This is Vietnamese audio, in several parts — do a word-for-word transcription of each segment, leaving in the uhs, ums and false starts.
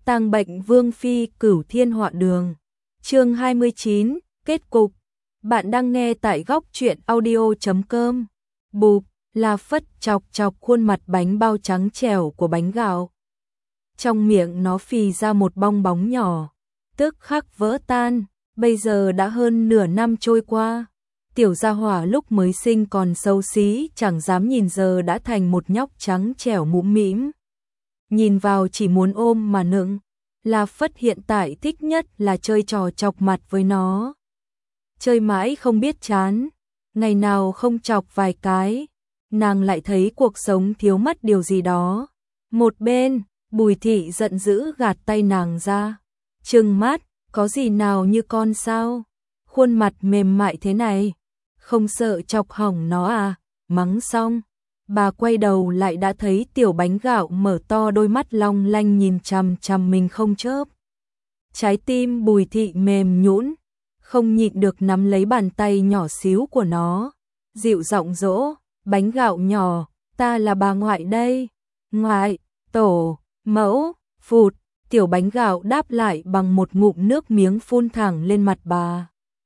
Tang bệnh Vương Phi Cửu Thiên Họa Đường. Chương hai mươi chín, kết cục. Bạn đang nghe tại góc truyện audio chấm com. Bụp, La Phất chọc chọc khuôn mặt bánh bao trắng trẻo của bánh gạo. Trong miệng nó phì ra một bong bóng nhỏ, tức khắc vỡ tan. Bây giờ đã hơn nửa năm trôi qua. Tiểu gia hỏa lúc mới sinh còn xấu xí, chẳng dám nhìn, giờ đã thành một nhóc trắng trẻo mũm mĩm. Nhìn vào chỉ muốn ôm mà nựng. La Phất hiện tại thích nhất là chơi trò chọc mặt với nó. Chơi mãi không biết chán, ngày nào không chọc vài cái, nàng lại thấy cuộc sống thiếu mất điều gì đó. Một bên, Bùi Thị giận dữ gạt tay nàng ra, trừng mắt, có gì nào như con sao? Khuôn mặt mềm mại thế này, không sợ chọc hỏng nó à? Mắng xong, bà quay đầu lại đã thấy tiểu bánh gạo mở to đôi mắt long lanh nhìn chằm chằm mình không chớp. Trái tim Bùi Thị mềm nhũn, không nhịn được nắm lấy bàn tay nhỏ xíu của nó, dịu giọng dỗ, bánh gạo nhỏ, ta là bà ngoại đây. Ngoại, tổ, mẫu, phụt, tiểu bánh gạo đáp lại bằng một ngụm nước miếng phun thẳng lên mặt bà.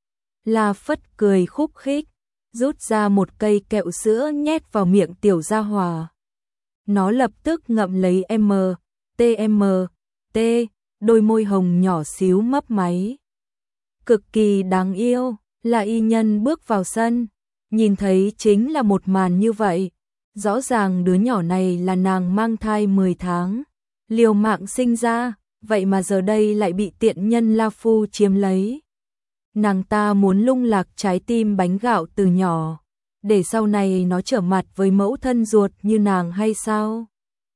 La Phất cười khúc khích, rút ra một cây kẹo sữa nhét vào miệng tiểu gia hỏa. Nó lập tức ngậm lấy M, T M, T, đôi môi hồng nhỏ xíu mấp máy. Cực kỳ đáng yêu. La Y Nhân bước vào sân, nhìn thấy chính là một màn như vậy. Rõ ràng đứa nhỏ này là nàng mang thai mười tháng, liều mạng sinh ra, vậy mà giờ đây lại bị tiện nhân La Phu chiếm lấy. Nàng ta muốn lung lạc trái tim bánh gạo từ nhỏ, để sau này nó trở mặt với mẫu thân ruột như nàng hay sao?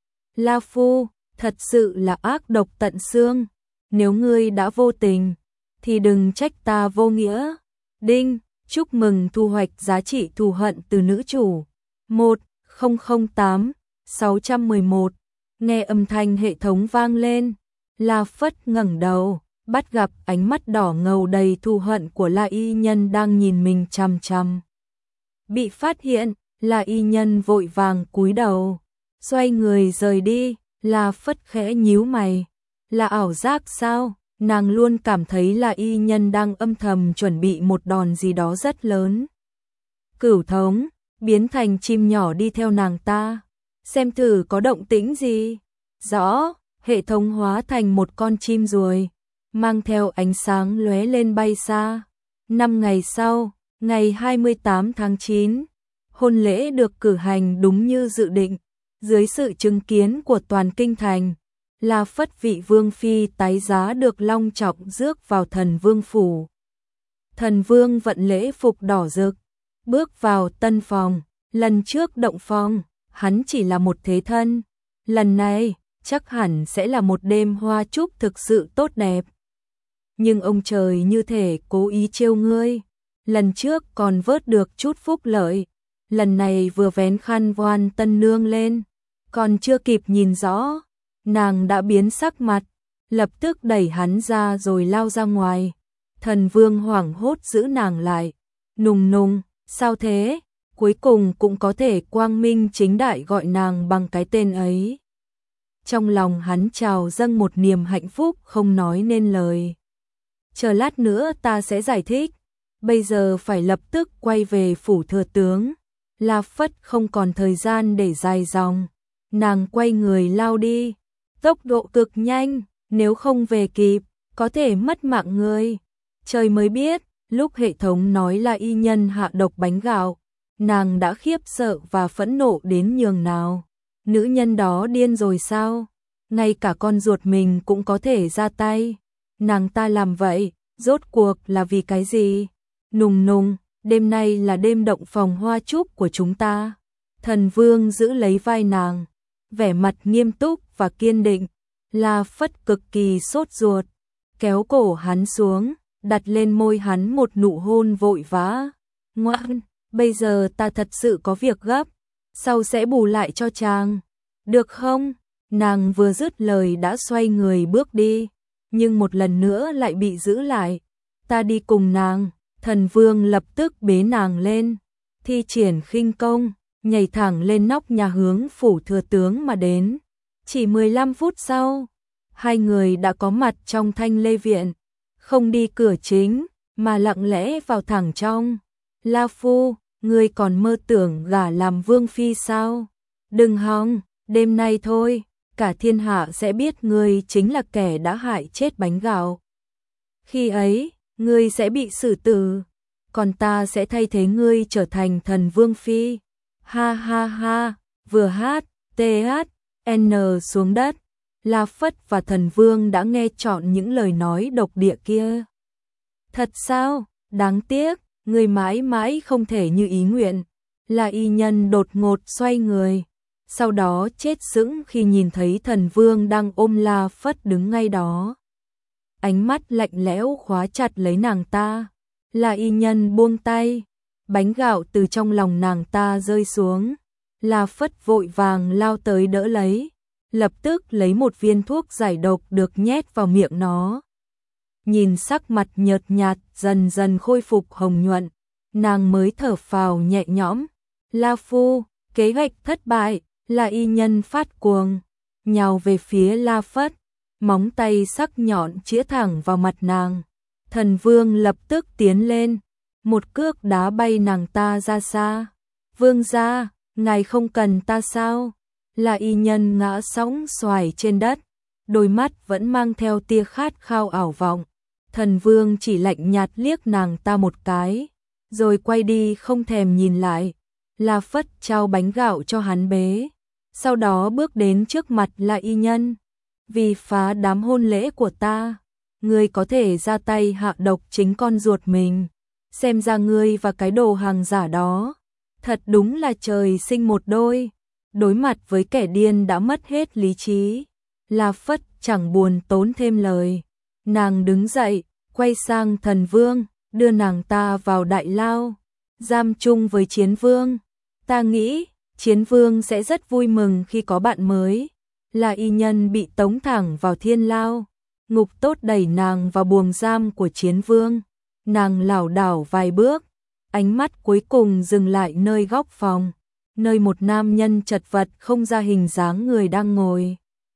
La Phu, thật sự là ác độc tận xương, nếu ngươi đã vô tình, thì đừng trách ta vô nghĩa. Đinh, chúc mừng thu hoạch giá trị thù hận từ nữ chủ. một không không tám sáu một một. Nghe âm thanh hệ thống vang lên, La Phất ngẩng đầu, bắt gặp ánh mắt đỏ ngầu đầy thù hận của La Y Nhân đang nhìn mình chằm chằm. Bị phát hiện, La Y Nhân vội vàng cúi đầu, xoay người rời đi. La Phất khẽ nhíu mày, là ảo giác sao? Nàng luôn cảm thấy La Y Nhân đang âm thầm chuẩn bị một đòn gì đó rất lớn. Cửu thống, biến thành chim nhỏ đi theo nàng ta, xem thử có động tĩnh gì. Rõ, hệ thống hóa thành một con chim ruồi, mang theo ánh sáng lóe lên bay xa. Năm ngày sau, ngày hai mươi tám tháng chín, hôn lễ được cử hành đúng như dự định, dưới sự chứng kiến của toàn kinh thành. La Phất vị Vương Phi tái giá được long trọng rước vào Thần Vương phủ. Thần Vương vận lễ phục đỏ rực, bước vào tân phòng. Lần trước động phòng, hắn chỉ là một thế thân, lần này chắc hẳn sẽ là một đêm hoa chúc thực sự tốt đẹp. Nhưng ông trời như thể cố ý trêu ngươi, lần trước còn vớt được chút phúc lợi, lần này vừa vén khăn voan tân nương lên, còn chưa kịp nhìn rõ, nàng đã biến sắc mặt, lập tức đẩy hắn ra rồi lao ra ngoài. Thần Vương hoảng hốt giữ nàng lại, nùng nùng, sao thế? Cuối cùng cũng có thể quang minh chính đại gọi nàng bằng cái tên ấy. Trong lòng hắn trào dâng một niềm hạnh phúc không nói nên lời. Chờ lát nữa ta sẽ giải thích, bây giờ phải lập tức quay về phủ thừa tướng. La Phất không còn thời gian để dài dòng, nàng quay người lao đi, tốc độ cực nhanh, nếu không về kịp, có thể mất mạng người. Trời mới biết, lúc hệ thống nói La Y Nhân hạ độc bánh gạo, nàng đã khiếp sợ và phẫn nộ đến nhường nào. Nữ nhân đó điên rồi sao? Ngay cả con ruột mình cũng có thể ra tay. Nàng ta làm vậy, rốt cuộc là vì cái gì? Nùng nùng, đêm nay là đêm động phòng hoa chúc của chúng ta. Thần Vương giữ lấy vai nàng, vẻ mặt nghiêm túc và kiên định. La Phất cực kỳ sốt ruột, kéo cổ hắn xuống, đặt lên môi hắn một nụ hôn vội vã. Ngoan, bây giờ ta thật sự có việc gấp, sau sẽ bù lại cho chàng, được không? Nàng vừa dứt lời đã xoay người bước đi, nhưng một lần nữa lại bị giữ lại. Ta đi cùng nàng. Thần Vương lập tức bế nàng lên, thi triển khinh công, nhảy thẳng lên nóc nhà hướng phủ thừa tướng mà đến. Chỉ mười lăm phút sau, hai người đã có mặt trong Thanh Lê Viện, không đi cửa chính, mà lặng lẽ vào thẳng trong. La Phu, ngươi còn mơ tưởng gả làm vương phi sao? Đừng hòng, đêm nay thôi, cả thiên hạ sẽ biết ngươi chính là kẻ đã hại chết Bánh Gạo. Khi ấy, ngươi sẽ bị xử tử, còn ta sẽ thay thế ngươi trở thành thần vương phi. Ha ha ha, vừa hát, tê hát, n xuống đất. La Phất và thần vương đã nghe trọn những lời nói độc địa kia. Thật sao? Đáng tiếc, người mãi mãi không thể như ý nguyện. La Y Nhân đột ngột xoay người, sau đó chết sững khi nhìn thấy thần vương đang ôm La Phất đứng ngay đó. Ánh mắt lạnh lẽo khóa chặt lấy nàng ta. La Y Nhân buông tay, Bánh Gạo từ trong lòng nàng ta rơi xuống. La Phất vội vàng lao tới đỡ lấy, lập tức lấy một viên thuốc giải độc được nhét vào miệng nó. Nhìn sắc mặt nhợt nhạt dần dần khôi phục hồng nhuận, nàng mới thở phào nhẹ nhõm. La Phu, kế hoạch thất bại. La Y Nhân phát cuồng, nhào về phía La Phất, móng tay sắc nhọn chĩa thẳng vào mặt nàng. Thần vương lập tức tiến lên, một cước đá bay nàng ta ra xa. Vương gia, ngài không cần ta sao? La Y Nhân ngã sóng xoài trên đất, đôi mắt vẫn mang theo tia khát khao ảo vọng. Thần vương chỉ lạnh nhạt liếc nàng ta một cái, rồi quay đi không thèm nhìn lại. La Phất trao Bánh Gạo cho hắn bế, sau đó bước đến trước mặt La Y Nhân. Vì phá đám hôn lễ của ta, ngươi có thể ra tay hạ độc chính con ruột mình. Xem ra ngươi và cái đồ hàng giả đó, thật đúng là trời sinh một đôi. Đối mặt với kẻ điên đã mất hết lý trí, La Phất chẳng buồn tốn thêm lời. Nàng đứng dậy, quay sang thần vương, đưa nàng ta vào đại lao, giam chung với Chiến Vương. Ta nghĩ, Chiến Vương sẽ rất vui mừng khi có bạn mới. La Y Nhân bị tống thẳng vào thiên lao, ngục tốt đẩy nàng vào buồng giam của Chiến Vương. Nàng lảo đảo vài bước, ánh mắt cuối cùng dừng lại nơi góc phòng, nơi một nam nhân chật vật không ra hình dáng người đang ngồi.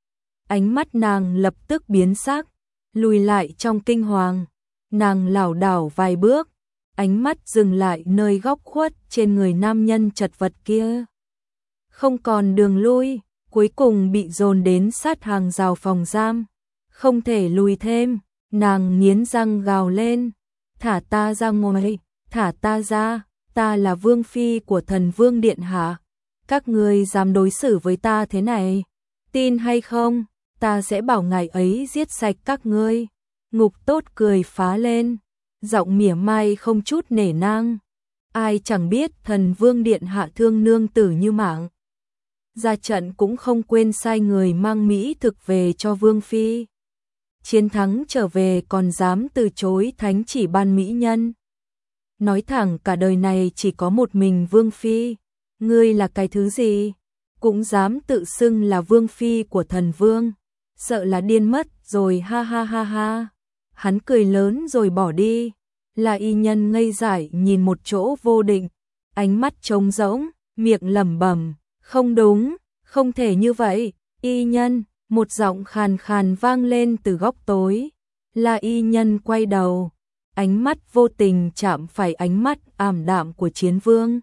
Ánh mắt nàng lập tức biến sắc, lùi lại trong kinh hoàng. Nàng lảo đảo vài bước, ánh mắt dừng lại nơi góc khuất trên người nam nhân chật vật kia. Không còn đường lui, cuối cùng bị dồn đến sát hàng rào phòng giam. Không thể lùi thêm, nàng nghiến răng gào lên. Thả ta ra ngoài, thả ta ra, ta là vương phi của thần vương điện hạ. Các ngươi dám đối xử với ta thế này, tin hay không, ta sẽ bảo ngài ấy giết sạch các ngươi. Ngục tốt cười phá lên, giọng mỉa mai không chút nể nang. Ai chẳng biết thần vương điện hạ thương nương tử như mạng. Ra trận cũng không quên sai người mang mỹ thực về cho vương phi. Chiến thắng trở về còn dám từ chối thánh chỉ ban mỹ nhân. Nói thẳng cả đời này chỉ có một mình vương phi. Ngươi là cái thứ gì? Cũng dám tự xưng là vương phi của thần vương. Sợ là điên mất rồi, ha ha ha ha. Hắn cười lớn rồi bỏ đi. La Y Nhân ngây dại nhìn một chỗ vô định, ánh mắt trống rỗng, miệng lẩm bẩm, không đúng, không thể như vậy. Y Nhân, một giọng khàn khàn vang lên từ góc tối. La Y Nhân quay đầu, ánh mắt vô tình chạm phải ánh mắt ảm đạm của Chiến Vương.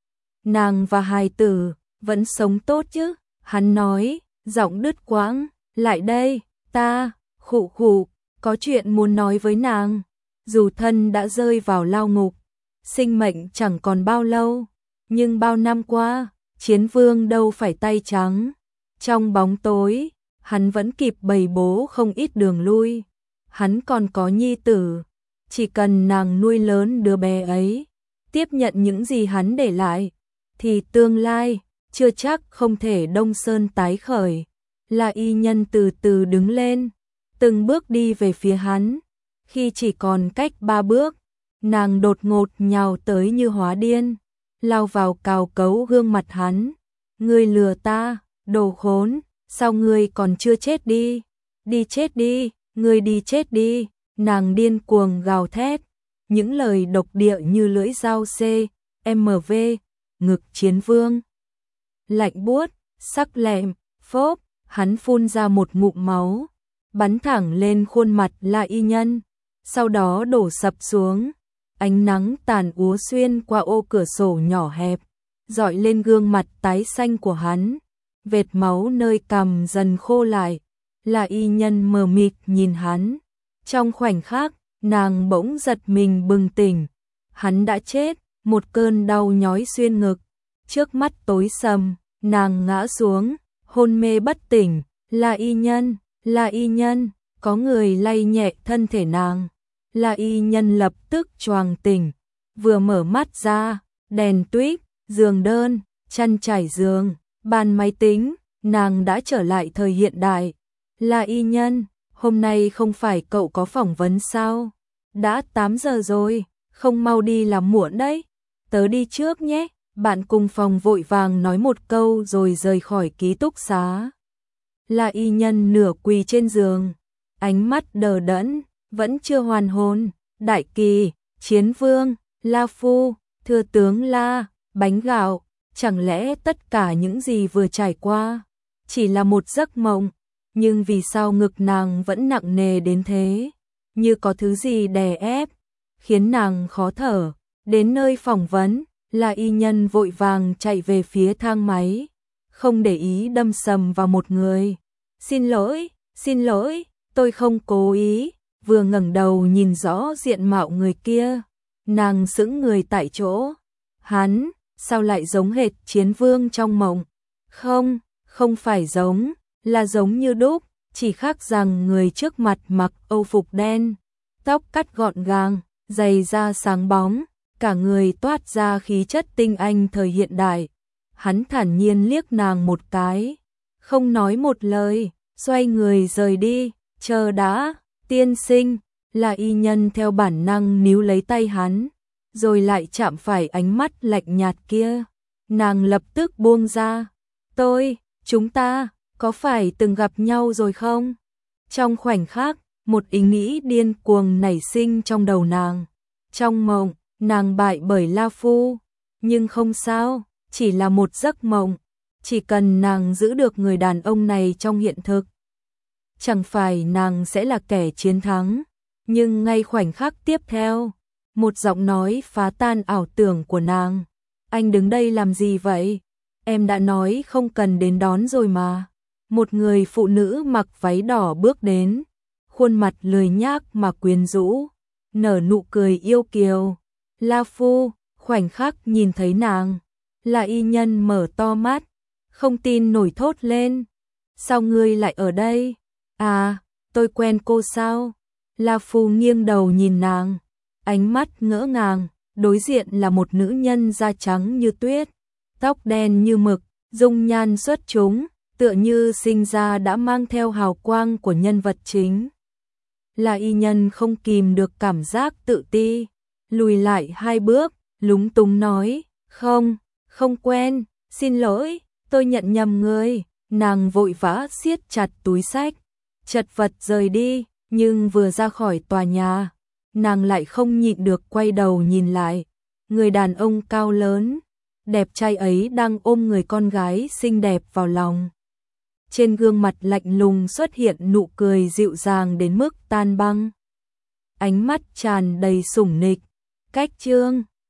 Nàng và hài tử vẫn sống tốt chứ? Hắn nói, giọng đứt quãng. Lại đây, ta, khụ khụ, có chuyện muốn nói với nàng. Dù thân đã rơi vào lao ngục, sinh mệnh chẳng còn bao lâu, nhưng bao năm qua, Chiến Vương đâu phải tay trắng. Trong bóng tối, hắn vẫn kịp bày bố không ít đường lui. Hắn còn có nhi tử, chỉ cần nàng nuôi lớn đứa bé ấy, tiếp nhận những gì hắn để lại, thì tương lai chưa chắc không thể đông sơn tái khởi. La Y Nhân từ từ đứng lên, từng bước đi về phía hắn. Khi chỉ còn cách ba bước, nàng đột ngột nhào tới như hóa điên, lao vào cào cấu gương mặt hắn. Ngươi lừa ta, đồ khốn, sao ngươi còn chưa chết đi? Đi chết đi, ngươi đi chết đi. Nàng điên cuồng gào thét, những lời độc địa như lưỡi dao C, M V, ngực Chiến Vương. Lạnh buốt, sắc lẹm, phốp, hắn phun ra một ngụm máu. bắn thẳng lên khuôn mặt La Y Nhân, sau đó đổ sập xuống. Ánh nắng tàn úa xuyên qua ô cửa sổ nhỏ hẹp, dọi lên gương mặt tái xanh của hắn. Vệt máu nơi cằm dần khô lại. La Y Nhân mờ mịt nhìn hắn. Trong khoảnh khắc, nàng bỗng giật mình bừng tỉnh. Hắn đã chết, một cơn đau nhói xuyên ngực. Trước mắt tối sầm, nàng ngã xuống, hôn mê bất tỉnh. La Y Nhân, La Y Nhân, có người lay nhẹ thân thể nàng. La Y Nhân lập tức choàng tỉnh, vừa mở mắt ra, đèn tuýp, giường đơn, chăn trải giường, bàn máy tính, nàng đã trở lại thời hiện đại. La Y Nhân, hôm nay không phải cậu có phỏng vấn sao? Đã tám giờ rồi, không mau đi làm muộn đấy. Tớ đi trước nhé. Bạn cùng phòng vội vàng nói một câu rồi rời khỏi ký túc xá. La Y Nhân nửa quỳ trên giường, ánh mắt đờ đẫn, vẫn chưa hoàn hồn. Đại Kỳ, Chiến Vương, La Phu, Thừa tướng La, bánh gạo, chẳng lẽ tất cả những gì vừa trải qua chỉ là một giấc mộng? Nhưng vì sao ngực nàng vẫn nặng nề đến thế, như có thứ gì đè ép, khiến nàng khó thở. Đến nơi phỏng vấn, La Y Nhân vội vàng chạy về phía thang máy, không để ý đâm sầm vào một người. Xin lỗi, xin lỗi, tôi không cố ý. Vừa ngẩng đầu nhìn rõ diện mạo người kia, nàng sững người tại chỗ. Hắn, sao lại giống hệt Chiến Vương trong mộng? Không, không phải giống, là giống như đúc, chỉ khác rằng người trước mặt mặc âu phục đen, tóc cắt gọn gàng, giày da sáng bóng, cả người toát ra khí chất tinh anh thời hiện đại. Hắn thản nhiên liếc nàng một cái, không nói một lời, xoay người rời đi. Chờ đã, tiên sinh. La Y Nhân theo bản năng níu lấy tay hắn, rồi lại chạm phải ánh mắt lạnh nhạt kia. Nàng lập tức buông ra. Tôi, chúng ta, có phải từng gặp nhau rồi không? Trong khoảnh khắc, một ý nghĩ điên cuồng nảy sinh trong đầu nàng. Trong mộng, nàng bại bởi La Phu, nhưng không sao, chỉ là một giấc mộng. Chỉ cần nàng giữ được người đàn ông này trong hiện thực, chẳng phải nàng sẽ là kẻ chiến thắng. Nhưng ngay khoảnh khắc tiếp theo, một giọng nói phá tan ảo tưởng của nàng. Anh đứng đây làm gì vậy? Em đã nói không cần đến đón rồi mà. Một người phụ nữ mặc váy đỏ bước đến, khuôn mặt lười nhác mà quyến rũ, nở nụ cười yêu kiều. La Phu, khoảnh khắc nhìn thấy nàng, La Y Nhân mở to mắt, không tin nổi thốt lên. Sao ngươi lại ở đây? À, tôi quen cô sao? La Phu nghiêng đầu nhìn nàng, ánh mắt ngỡ ngàng. Đối diện là một nữ nhân da trắng như tuyết, tóc đen như mực, dung nhan xuất chúng, tựa như sinh ra đã mang theo hào quang của nhân vật chính. La Y Nhân không kìm được cảm giác tự ti, lùi lại hai bước, lúng túng nói, không, không quen, xin lỗi, tôi nhận nhầm người. Nàng vội vã siết chặt túi xách, chật vật rời đi, nhưng vừa ra khỏi tòa nhà, nàng lại không nhịn được quay đầu nhìn lại. Người đàn ông cao lớn, đẹp trai ấy đang ôm người con gái xinh đẹp vào lòng. Trên gương mặt lạnh lùng xuất hiện nụ cười dịu dàng đến mức tan băng. Ánh mắt tràn đầy sủng nịch. Cách chương